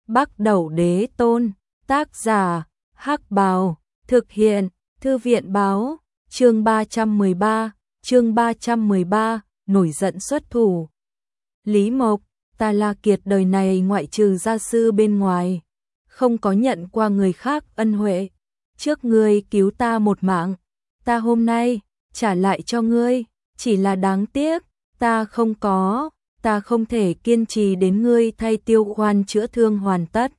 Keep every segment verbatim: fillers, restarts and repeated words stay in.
Bắc Đẩu Đế Tôn, tác giả, Hắc Bào, thực hiện, Thư viện báo, chương ba trăm mười ba, chương ba trăm mười ba, nổi giận xuất thủ. Lý Mộc, ta La Kiệt đời này ngoại trừ gia sư bên ngoài, không có nhận qua người khác ân huệ. Trước ngươi cứu ta một mạng, ta hôm nay trả lại cho ngươi, chỉ là đáng tiếc, ta không có, ta không thể kiên trì đến ngươi thay Tiêu Khoan chữa thương hoàn tất.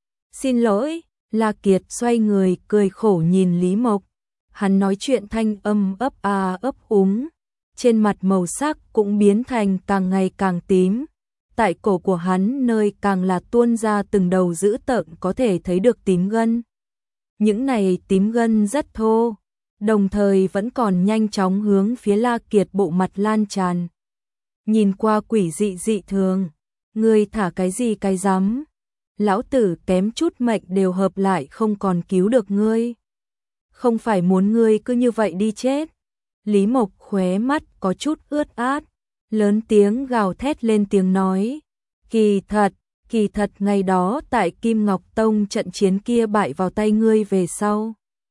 Xin lỗi, La Kiệt xoay người cười khổ nhìn Lý Mộc, hắn nói chuyện thanh âm ấp a ấp úng, trên mặt màu sắc cũng biến thành càng ngày càng tím, tại cổ của hắn nơi càng là tuôn ra từng đầu dữ tợn có thể thấy được tím gân. Những này tím gân rất thô, đồng thời vẫn còn nhanh chóng hướng phía La Kiệt bộ mặt lan tràn. Nhìn qua quỷ dị dị thường, ngươi thả cái gì cái rắm, lão tử kém chút mệnh đều hợp lại không còn cứu được ngươi. Không phải muốn ngươi cứ như vậy đi chết. Lý Mộc khóe mắt có chút ướt át, lớn tiếng gào thét lên tiếng nói, kỳ thật, kỳ thật ngày đó tại Kim Ngọc Tông trận chiến kia bại vào tay ngươi về sau,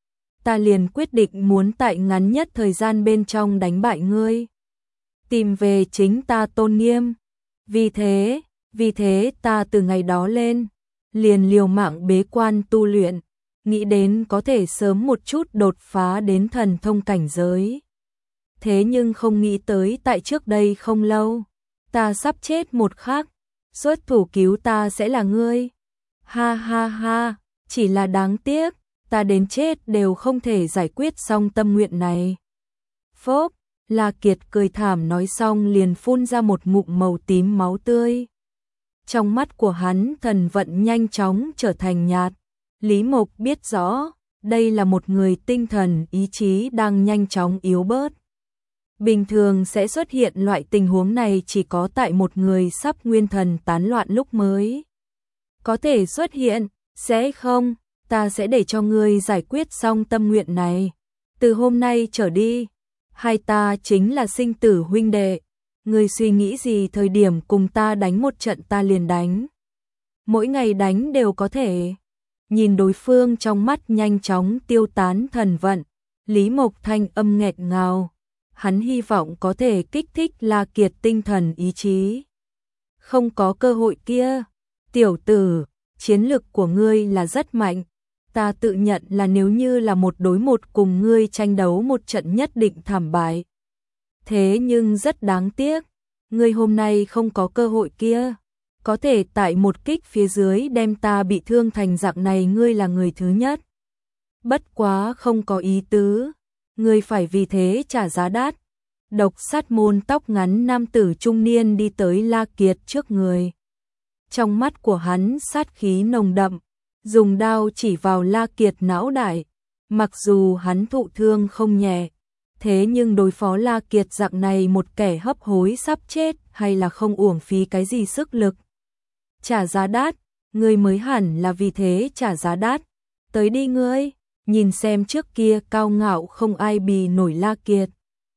ta liền quyết định muốn tại ngắn nhất thời gian bên trong đánh bại ngươi, tìm về chính ta tôn nghiêm. Vì thế, vì thế ta từ ngày đó lên, liền liều mạng bế quan tu luyện, nghĩ đến có thể sớm một chút đột phá đến thần thông cảnh giới. Thế nhưng không nghĩ tới tại trước đây không lâu, ta sắp chết một khắc, xuất thủ cứu ta sẽ là ngươi. Ha ha ha, chỉ là đáng tiếc, ta đến chết đều không thể giải quyết xong tâm nguyện này. Phốc, La Kiệt cười thảm nói xong liền phun ra một ngụm màu tím máu tươi. Trong mắt của hắn thần vận nhanh chóng trở thành nhạt. Lý Mộc biết rõ, đây là một người tinh thần ý chí đang nhanh chóng yếu bớt. Bình thường sẽ xuất hiện loại tình huống này chỉ có tại một người sắp nguyên thần tán loạn lúc mới có thể xuất hiện. Sẽ không, ta sẽ để cho ngươi giải quyết xong tâm nguyện này. Từ hôm nay trở đi, hai ta chính là sinh tử huynh đệ. Ngươi suy nghĩ gì thời điểm cùng ta đánh một trận ta liền đánh. Mỗi ngày đánh đều có thể. Nhìn đối phương trong mắt nhanh chóng tiêu tán thần vận, Lý Mộc thanh âm nghẹt ngào. Hắn hy vọng có thể kích thích La Kiệt tinh thần ý chí. Không có cơ hội kia. Tiểu tử, chiến lực của ngươi là rất mạnh. Ta tự nhận là nếu như là một đối một cùng ngươi tranh đấu một trận nhất định thảm bại. Thế nhưng rất đáng tiếc, ngươi hôm nay không có cơ hội kia. Có thể tại một kích phía dưới đem ta bị thương thành dạng này ngươi là người thứ nhất. Bất quá không có ý tứ, ngươi phải vì thế trả giá đắt. Độc sát môn tóc ngắn nam tử trung niên đi tới La Kiệt trước người. Trong mắt của hắn sát khí nồng đậm, dùng đao chỉ vào La Kiệt não đại. Mặc dù hắn thụ thương không nhẹ, thế nhưng đối phó La Kiệt dạng này một kẻ hấp hối sắp chết hay là không uổng phí cái gì sức lực. Trả giá đắt, ngươi mới hẳn là vì thế trả giá đắt. Tới đi ngươi, nhìn xem trước kia cao ngạo không ai bì nổi La Kiệt.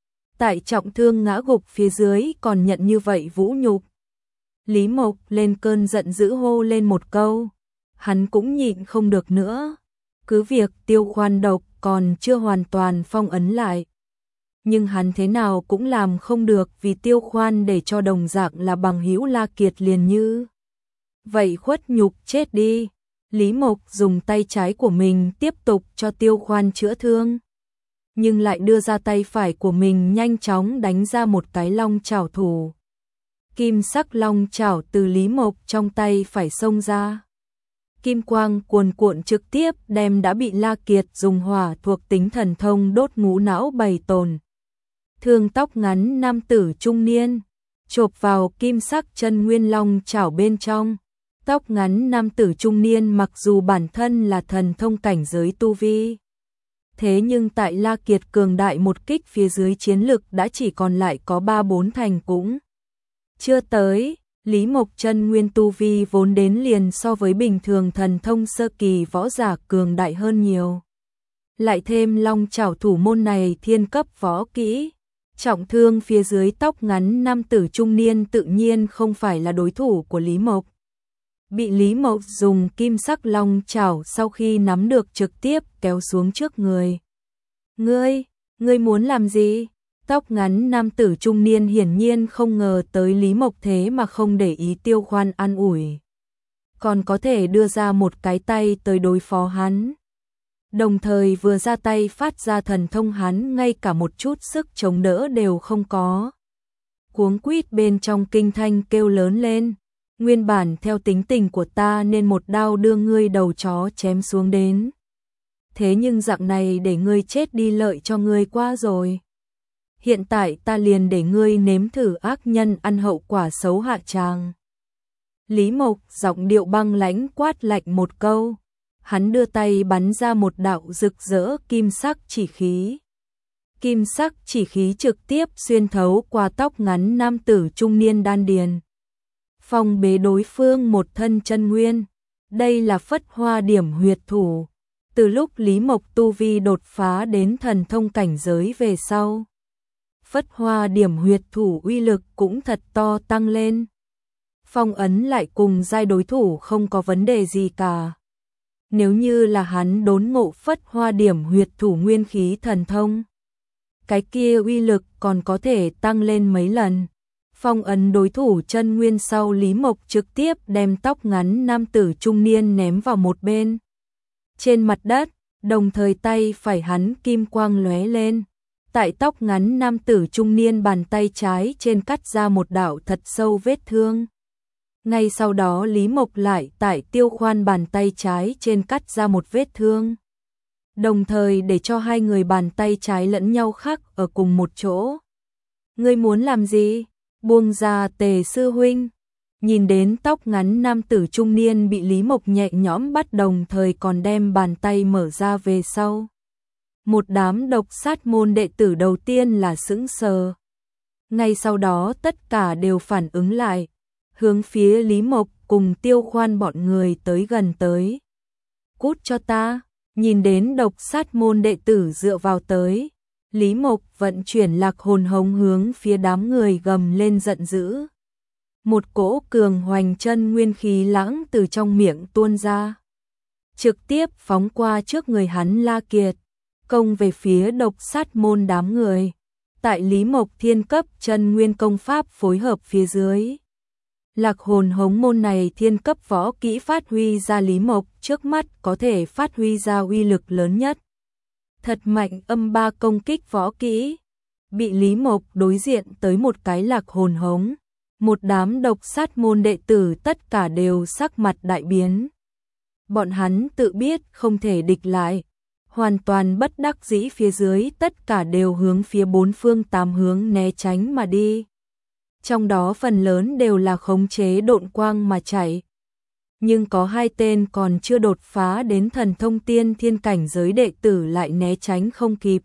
Tại trọng thương ngã gục phía dưới còn nhận như vậy vũ nhục. Lý Mộc lên cơn giận dữ hô lên một câu. Hắn cũng nhịn không được nữa. Cứ việc Tiêu Khoan độc còn chưa hoàn toàn phong ấn lại. Nhưng hắn thế nào cũng làm không được vì Tiêu Khoan để cho đồng dạng là bằng hữu La Kiệt liền như. Vậy khuất nhục chết đi. Lý Mộc dùng tay trái của mình tiếp tục cho Tiêu Khoan chữa thương. Nhưng lại đưa ra tay phải của mình nhanh chóng đánh ra một cái long chảo thủ. Kim sắc long chảo từ Lý Mộc trong tay phải xông ra. Kim quang cuồn cuộn trực tiếp đem đã bị La Kiệt dùng hỏa thuộc tính thần thông đốt ngũ não bầy tồn. Thương tóc ngắn nam tử trung niên, chộp vào kim sắc chân nguyên long chảo bên trong. Tóc ngắn nam tử trung niên mặc dù bản thân là thần thông cảnh giới tu vi. Thế nhưng tại La Kiệt cường đại một kích phía dưới chiến lực đã chỉ còn lại có ba bốn thành cũng chưa tới. Lý Mộc chân nguyên tu vi vốn đến liền so với bình thường thần thông sơ kỳ võ giả cường đại hơn nhiều. Lại thêm long chảo thủ môn này thiên cấp võ kỹ. Trọng thương phía dưới tóc ngắn nam tử trung niên tự nhiên không phải là đối thủ của Lý Mộc. bị Lý Mộc dùng kim sắc long chảo sau khi nắm được trực tiếp kéo xuống trước người. Ngươi, ngươi muốn làm gì? Tóc ngắn nam tử trung niên hiển nhiên không ngờ tới Lý Mộc thế mà không để ý Tiêu Khoan an ủi, còn có thể đưa ra một cái tay tới đối phó hắn. Đồng thời vừa ra tay phát ra thần thông hắn ngay cả một chút sức chống đỡ đều không có. Cuống quýt bên trong kinh thanh kêu lớn lên, nguyên bản theo tính tình của ta nên một đao đưa ngươi đầu chó chém xuống đến. Thế nhưng dạng này để ngươi chết đi lợi cho ngươi qua rồi. Hiện tại ta liền để ngươi nếm thử ác nhân ăn hậu quả xấu hạ tràng. Lý Mộc giọng điệu băng lãnh quát lạnh một câu. Hắn đưa tay bắn ra một đạo rực rỡ kim sắc chỉ khí. Kim sắc chỉ khí trực tiếp xuyên thấu qua tóc ngắn nam tử trung niên đan điền, phong bế đối phương một thân chân nguyên. Đây là phất hoa điểm huyệt thủ. Từ lúc Lý Mộc tu vi đột phá đến thần thông cảnh giới về sau, phất hoa điểm huyệt thủ uy lực cũng thật to tăng lên. Phong ấn lại cùng giai đối thủ không có vấn đề gì cả. Nếu như là hắn đốn ngộ phất hoa điểm huyệt thủ nguyên khí thần thông, cái kia uy lực còn có thể tăng lên mấy lần. Phong ấn đối thủ chân nguyên sau, Lý Mộc trực tiếp đem tóc ngắn nam tử trung niên ném vào một bên trên mặt đất, đồng thời tay phải hắn kim quang lóe lên. Tại tóc ngắn nam tử trung niên bàn tay trái trên cắt ra một đạo thật sâu vết thương. Ngay sau đó Lý Mộc lại tại Tiêu Khoan bàn tay trái trên cắt ra một vết thương. Đồng thời để cho hai người bàn tay trái lẫn nhau khắc ở cùng một chỗ. Ngươi muốn làm gì? Buông ra Tề sư huynh. Nhìn đến tóc ngắn nam tử trung niên bị Lý Mộc nhẹ nhõm bắt đồng thời còn đem bàn tay mở ra về sau. Một đám độc sát môn đệ tử đầu tiên là sững sờ. Ngay sau đó tất cả đều phản ứng lại, hướng phía Lý Mộc cùng Tiêu Khoan bọn người tới gần tới. Cút cho ta, nhìn đến độc sát môn đệ tử dựa vào tới. Lý Mộc vận chuyển lạc hồn hống hướng phía đám người gầm lên giận dữ. Một cỗ cường hoành chân nguyên khí lãng từ trong miệng tuôn ra, trực tiếp phóng qua trước người hắn La Kiệt, công về phía độc sát môn đám người. Tại Lý Mộc thiên cấp chân nguyên công pháp phối hợp phía dưới, lạc hồn hống môn này thiên cấp võ kỹ phát huy ra Lý Mộc trước mắt có thể phát huy ra uy lực lớn nhất. Thật mạnh âm ba công kích võ kỹ, bị Lý Mộc đối diện tới một cái lạc hồn hống. Một đám độc sát môn đệ tử tất cả đều sắc mặt đại biến. Bọn hắn tự biết không thể địch lại, hoàn toàn bất đắc dĩ phía dưới tất cả đều hướng phía bốn phương tám hướng né tránh mà đi. Trong đó phần lớn đều là khống chế độn quang mà chạy. Nhưng có hai tên còn chưa đột phá đến thần thông tiên thiên cảnh giới đệ tử lại né tránh không kịp.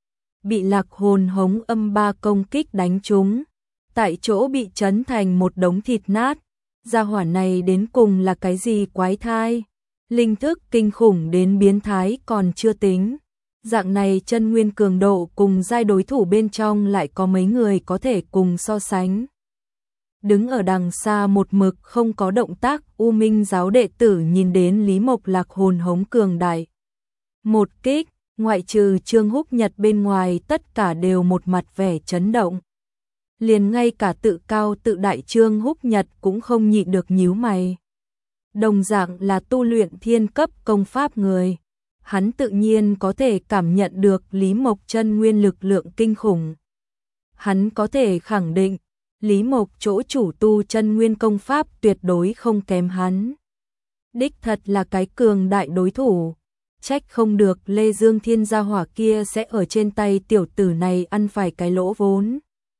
Bị lạc hồn hống âm ba công kích đánh trúng, tại chỗ bị chấn thành một đống thịt nát. Gia hỏa này đến cùng là cái gì quái thai? Linh thức kinh khủng đến biến thái còn chưa tính. Dạng này chân nguyên cường độ cùng giai đối thủ bên trong lại có mấy người có thể cùng so sánh. Đứng ở đằng xa một mực không có động tác, U Minh giáo đệ tử nhìn đến Lý Mộc lạc hồn hống cường đại. Một kích, ngoại trừ Trương Húc Nhật bên ngoài tất cả đều một mặt vẻ chấn động. Liền ngay cả tự cao tự đại Trương Húc Nhật cũng không nhịn được nhíu mày. Đồng dạng là tu luyện thiên cấp công pháp người, hắn tự nhiên có thể cảm nhận được Lý Mộc chân nguyên lực lượng kinh khủng. Hắn có thể khẳng định, Lý Mộc chỗ chủ tu chân nguyên công pháp tuyệt đối không kém hắn. Đích thật là cái cường đại đối thủ, trách không được Lê Dương Thiên gia hỏa kia sẽ ở trên tay tiểu tử này ăn phải cái lỗ vốn.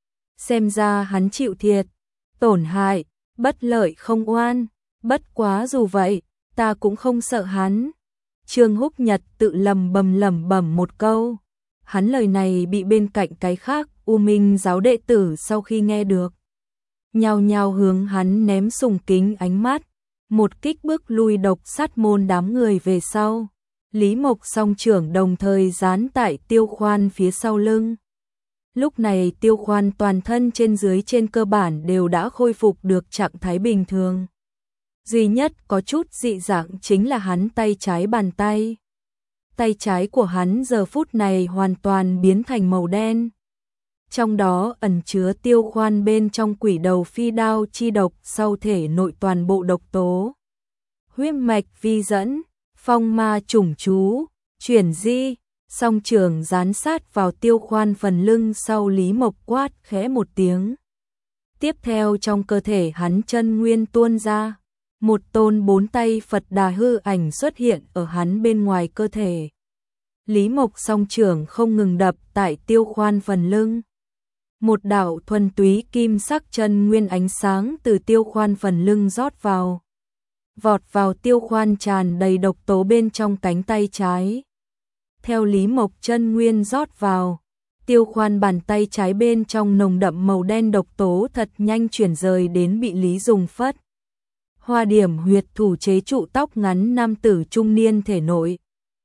Xem ra hắn chịu thiệt, tổn hại, bất lợi không oan, bất quá dù vậy, ta cũng không sợ hắn. Trương Húc Nhật tự lầm bầm lẩm bẩm một câu. Hắn lời này bị bên cạnh cái khác U Minh giáo đệ tử sau khi nghe được, nhao nhao hướng hắn ném sùng kính ánh mắt, một kích bước lui độc sát môn đám người về sau. Lý Mộc song trưởng đồng thời dán tại Tiêu Khoan phía sau lưng. Lúc này Tiêu Khoan toàn thân trên dưới trên cơ bản đều đã khôi phục được trạng thái bình thường. Duy nhất có chút dị dạng chính là hắn tay trái bàn tay. Tay trái của hắn giờ phút này hoàn toàn biến thành màu đen. Trong đó ẩn chứa tiêu khoan bên trong quỷ đầu phi đao chi độc sau thể nội toàn bộ độc tố. Huyết mạch vi dẫn, phong ma chủng chú, chuyển di, song trường dán sát vào tiêu khoan phần lưng sau Lý Mộc quát khẽ một tiếng. Tiếp theo trong cơ thể hắn chân nguyên tuôn ra, một tôn bốn tay Phật Đà hư ảnh xuất hiện ở hắn bên ngoài cơ thể. Lý Mộc song trưởng không ngừng đập tại tiêu khoan phần lưng. Một đạo thuần túy kim sắc chân nguyên ánh sáng từ tiêu khoan phần lưng rót vào. Vọt vào tiêu khoan tràn đầy độc tố bên trong cánh tay trái. Theo Lý Mộc chân nguyên rót vào, tiêu khoan bàn tay trái bên trong nồng đậm màu đen độc tố thật nhanh chuyển rời đến bị Lý dùng phất. Hoa điểm huyệt thủ chế trụ tóc ngắn nam tử trung niên thể nội.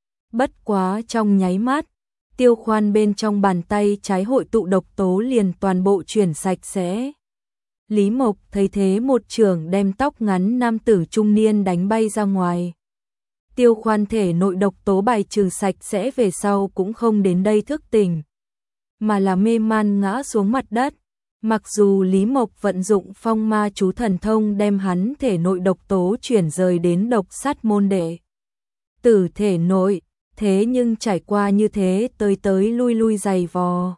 Bất quá trong nháy mắt, tiêu khoan bên trong bàn tay trái hội tụ độc tố liền toàn bộ chuyển sạch sẽ. Lý Mộc thấy thế một trường đem tóc ngắn nam tử trung niên đánh bay ra ngoài. Tiêu khoan thể nội độc tố bài trừ sạch sẽ về sau cũng không đến đây thức tỉnh, mà là mê man ngã xuống mặt đất. Mặc dù Lý Mộc vận dụng phong ma chú thần thông đem hắn thể nội độc tố chuyển rời đến độc sát môn đệ tử thể nội, thế nhưng trải qua như thế tới tới lui lui dày vò.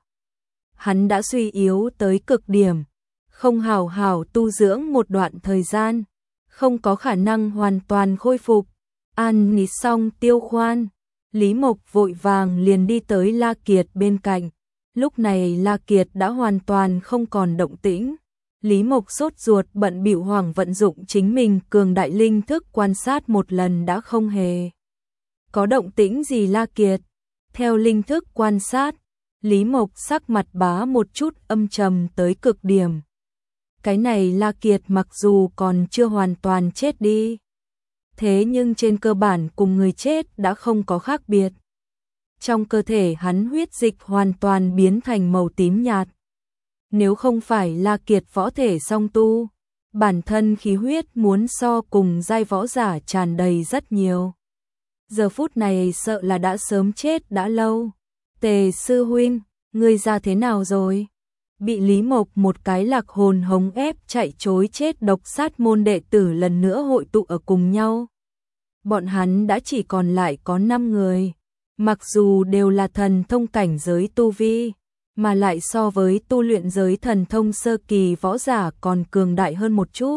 Hắn đã suy yếu tới cực điểm, không hào hào tu dưỡng một đoạn thời gian, không có khả năng hoàn toàn khôi phục. An nghỉ xong tiêu khoan, Lý Mộc vội vàng liền đi tới La Kiệt bên cạnh. Lúc này La Kiệt đã hoàn toàn không còn động tĩnh. Lý Mộc sốt ruột bận bịu hoàng vận dụng chính mình cường đại linh thức quan sát một lần đã không hề có động tĩnh gì. La Kiệt theo linh thức quan sát, Lý Mộc sắc mặt bá một chút âm trầm tới cực điểm. Cái này La Kiệt mặc dù còn chưa hoàn toàn chết đi, thế nhưng trên cơ bản cùng người chết đã không có khác biệt. Trong cơ thể hắn huyết dịch hoàn toàn biến thành màu tím nhạt. Nếu không phải La Kiệt võ thể song tu, bản thân khí huyết muốn so cùng giai võ giả tràn đầy rất nhiều. Giờ phút này sợ là đã sớm chết đã lâu. Tề sư huynh, ngươi ra thế nào rồi? Bị Lý Mộc một cái lạc hồn hống ép chạy trối chết độc sát môn đệ tử lần nữa hội tụ ở cùng nhau. Bọn hắn đã chỉ còn lại có năm người. Mặc dù đều là thần thông cảnh giới tu vi, mà lại so với tu luyện giới thần thông sơ kỳ võ giả còn cường đại hơn một chút.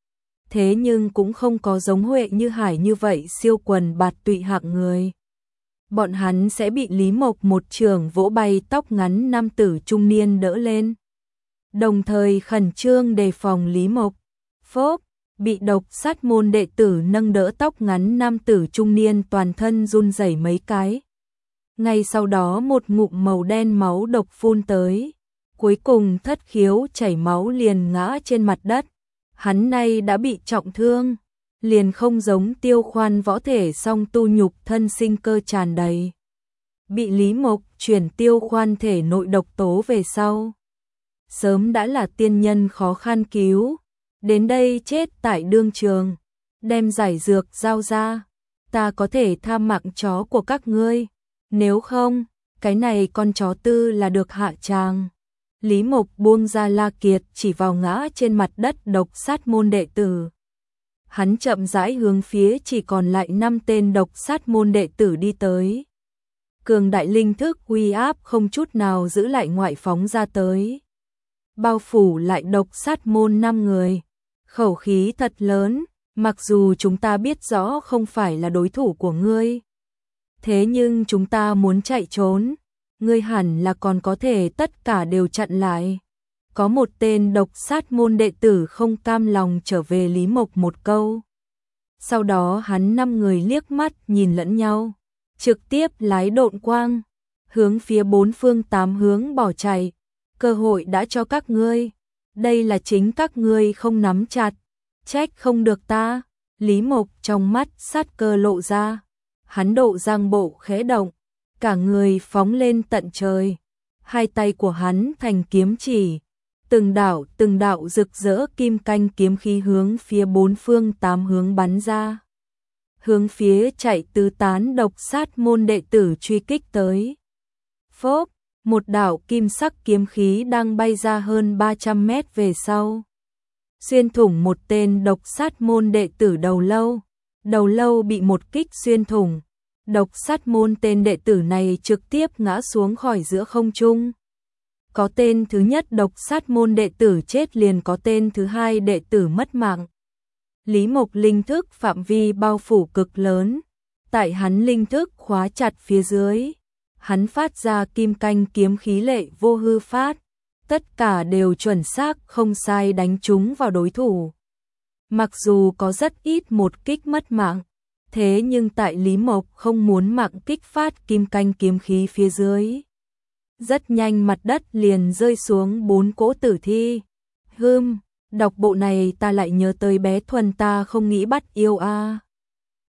Thế nhưng cũng không có giống Huệ Như Hải như vậy siêu quần bạt tụy hạng người. Bọn hắn sẽ bị Lý Mộc một trường vỗ bay tóc ngắn nam tử trung niên đỡ lên. Đồng thời khẩn trương đề phòng Lý Mộc. Phốp, bị độc sát môn đệ tử nâng đỡ tóc ngắn nam tử trung niên toàn thân run rẩy mấy cái. Ngay sau đó một ngụm màu đen máu độc phun tới. Cuối cùng thất khiếu chảy máu liền ngã trên mặt đất. Hắn nay đã bị trọng thương, liền không giống tiêu khoan võ thể song tu nhục thân sinh cơ tràn đầy. Bị Lý Mộc chuyển tiêu khoan thể nội độc tố về sau. Sớm đã là tiên nhân khó khăn cứu, đến đây chết tại đương trường, đem giải dược giao ra. Ta có thể tha mạng chó của các ngươi, nếu không, cái này con chó tư là được hạ tràng. Lý Mộc buông ra La Kiệt chỉ vào ngã trên mặt đất độc sát môn đệ tử. Hắn chậm rãi hướng phía chỉ còn lại năm tên độc sát môn đệ tử đi tới. Cường đại linh thức uy áp không chút nào giữ lại ngoại phóng ra tới. Bao phủ lại độc sát môn năm người. Khẩu khí thật lớn, mặc dù chúng ta biết rõ không phải là đối thủ của ngươi. Thế nhưng chúng ta muốn chạy trốn, ngươi hẳn là còn có thể tất cả đều chặn lại. Có một tên độc sát môn đệ tử không cam lòng trở về Lý Mộc một câu. Sau đó hắn năm người liếc mắt nhìn lẫn nhau, trực tiếp lái độn quang, hướng phía bốn phương tám hướng bỏ chạy. Cơ hội đã cho các ngươi, đây là chính các ngươi không nắm chặt, trách không được ta. Lý Mộc trong mắt sát cơ lộ ra, hắn độ giang bộ khẽ động, cả người phóng lên tận trời, hai tay của hắn thành kiếm chỉ, Từng đạo, từng đạo rực rỡ kim canh kiếm khí hướng phía bốn phương tám hướng bắn ra. Hướng phía chạy tứ tán độc sát môn đệ tử truy kích tới. Phốp, một đạo kim sắc kiếm khí đang bay ra hơn ba trăm mét về sau. Xuyên thủng một tên độc sát môn đệ tử đầu lâu. Đầu lâu bị một kích xuyên thủng. Độc sát môn tên đệ tử này trực tiếp ngã xuống khỏi giữa không trung. Có tên thứ nhất độc sát môn đệ tử chết liền có tên thứ hai đệ tử mất mạng. Lý Mộc linh thức phạm vi bao phủ cực lớn. Tại hắn linh thức khóa chặt phía dưới. Hắn phát ra kim canh kiếm khí lệ vô hư phát. Tất cả đều chuẩn xác không sai đánh trúng vào đối thủ. Mặc dù có rất ít một kích mất mạng. Thế nhưng tại Lý Mộc không muốn mạng kích phát kim canh kiếm khí phía dưới. Rất nhanh mặt đất liền rơi xuống bốn cỗ tử thi. Hừm, đọc bộ này ta lại nhớ tới bé Thuần ta không nghĩ bắt yêu a. À.